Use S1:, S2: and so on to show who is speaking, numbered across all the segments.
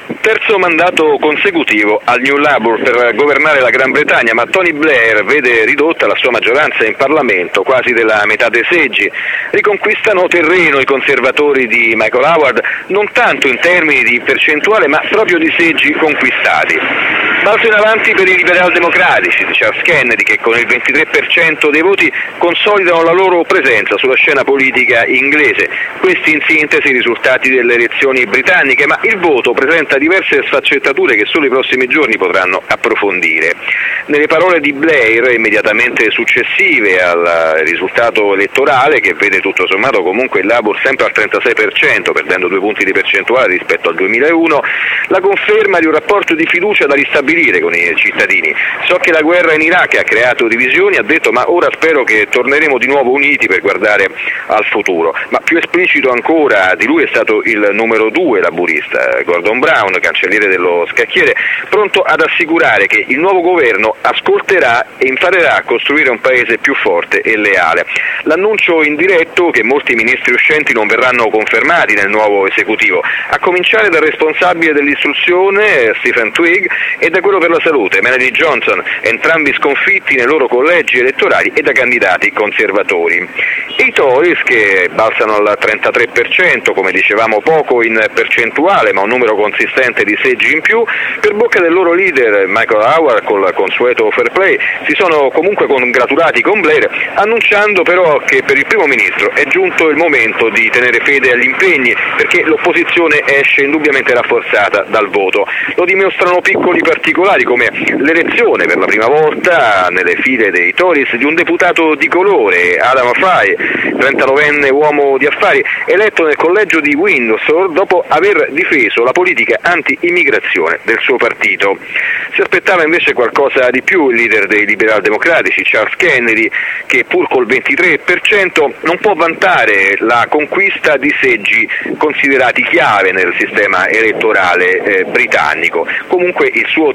S1: Terzo mandato consecutivo al New Labour per governare la Gran Bretagna, ma Tony Blair vede ridotta la sua maggioranza in Parlamento, quasi della metà dei seggi. Riconquistano terreno i conservatori di Michael Howard, non tanto in termini di percentuale, ma proprio di seggi conquistati. Balzo in avanti per i liberal-democratici di Charles Kennedy, che con il 23% dei voti consolidano la loro presenza sulla scena politica inglese. Questi in sintesi i risultati delle elezioni britanniche, ma il voto presenta diverse sfaccettature che solo i prossimi giorni potranno approfondire. Nelle parole di Blair, immediatamente successive al risultato elettorale, che vede tutto sommato comunque il Labour sempre al 36%, perdendo 2 punti di percentuale rispetto al 2001, la conferma di un rapporto di fiducia da ristabilire con i cittadini. So che la guerra in Iraq ha creato divisioni, ha detto, ma ora spero che torneremo di nuovo uniti per guardare al futuro. Ma più esplicito ancora di lui è stato il numero 2 laburista, Gordon Brown, cancelliere dello scacchiere, pronto ad assicurare che il nuovo governo ascolterà e imparerà a costruire un paese più forte e leale. L'annuncio indiretto che molti ministri uscenti non verranno confermati nel nuovo esecutivo, a cominciare dal responsabile dell'istruzione, Stephen Twigg, e da quello per la salute, Melanie Johnson, entrambi sconfitti nei loro collegi elettorali e da candidati conservatori. E i Tories, che balzano al 33%, come dicevamo poco in percentuale, ma un numero consistente di seggi in più, per bocca del loro leader Michael Howard, col consueto fair play, si sono comunque congratulati con Blair, annunciando però che per il primo ministro è giunto il momento di tenere fede agli impegni, perché l'opposizione esce indubbiamente rafforzata dal voto. Lo dimostrano piccoli particolari come l'elezione per la prima volta nelle file dei Tories di un deputato di colore, Adam Fry, 39enne uomo di affari, eletto nel collegio di Windsor dopo aver difeso la politica anti-immigrazione del suo partito. Si aspettava invece qualcosa di più il leader dei liberal-democratici, Charles Kennedy, che pur col 23% non può vantare la conquista di seggi considerati chiave nel sistema elettorale britannico. Comunque il suo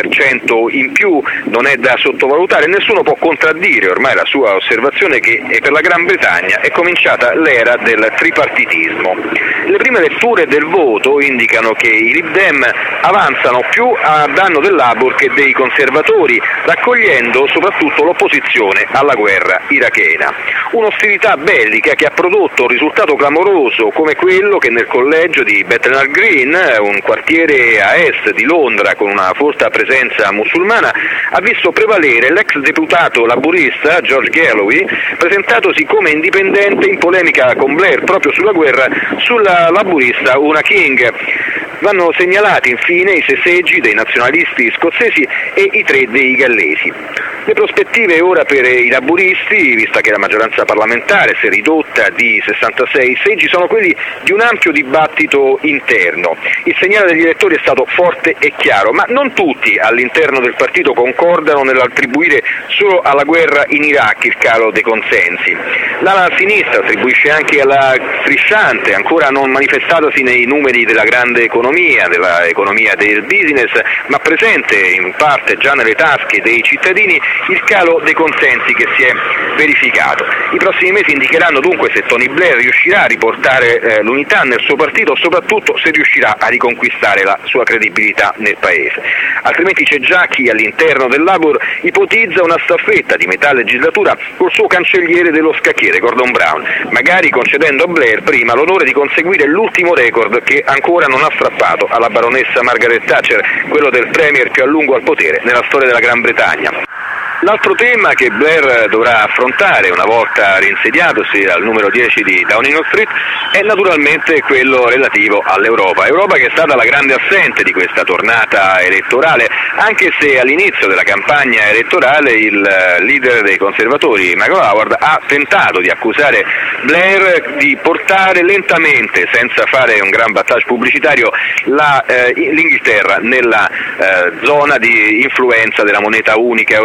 S1: 3% in più non è da sottovalutare, nessuno può contraddire ormai la sua osservazione che per la Gran Bretagna è cominciata l'era del tripartitismo. Le prime letture del voto indicano che i Lib Dem avanzano più a danno del Labour che dei conservatori, raccogliendo soprattutto l'opposizione alla guerra irachena. Un'ostilità bellica che ha prodotto un risultato clamoroso come quello che nel collegio di Bethnal Green, un quartiere a est di Londra con una forte presenza musulmana, ha visto prevalere l'ex deputato laburista George Galloway, presentatosi come indipendente in polemica con Blair proprio sulla guerra, sulla laburista Una King. Vanno segnalati infine i 6 seggi dei nazionalisti scozzesi e i 3 dei gallesi. Le prospettive ora per i laburisti, vista che la maggioranza parlamentare si è ridotta di 66 seggi, sono quelli di un ampio dibattito interno. Il segnale degli elettori è stato forte e chiaro, ma non tutti all'interno del partito concordano nell'attribuire solo alla guerra in Iraq il calo dei consensi. L'ala sinistra attribuisce anche alla strisciante, ancora non manifestatasi nei numeri della grande economia, dell'economia del business, ma presente in parte già nelle tasche dei cittadini, il calo dei consensi che si è verificato. I prossimi mesi indicheranno dunque se Tony Blair riuscirà a riportare l'unità nel suo partito, soprattutto se riuscirà a riconquistare la sua credibilità nel paese. Altrimenti c'è già chi all'interno del Labour ipotizza una staffetta di metà legislatura col suo cancelliere dello scacchiere, Gordon Brown, magari concedendo a Blair prima l'onore di conseguire l'ultimo record che ancora non ha strappato alla baronessa Margaret Thatcher, quello del premier più a lungo al potere nella storia della Gran Bretagna. L'altro tema che Blair dovrà affrontare una volta rinsediatosi al numero 10 di Downing Street è naturalmente quello relativo all'Europa. Europa che è stata la grande assente di questa tornata elettorale, anche se all'inizio della campagna elettorale il leader dei conservatori, Michael Howard, ha tentato di accusare Blair di portare lentamente, senza fare un gran battage pubblicitario, l'Inghilterra nella zona di influenza della moneta unica europea.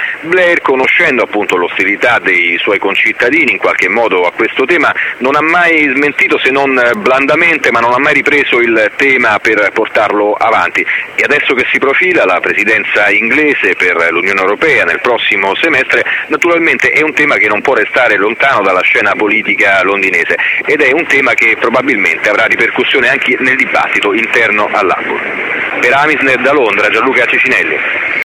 S1: Blair, conoscendo appunto l'ostilità dei suoi concittadini in qualche modo a questo tema, non ha mai smentito, se non blandamente, ma non ha mai ripreso il tema per portarlo avanti, e adesso che si profila la presidenza inglese per l'Unione Europea nel prossimo semestre, naturalmente è un tema che non può restare lontano dalla scena politica londinese, ed è un tema che probabilmente avrà ripercussione anche nel dibattito interno all'Labour. Per Amisnet da Londra, Gianluca Cicinelli.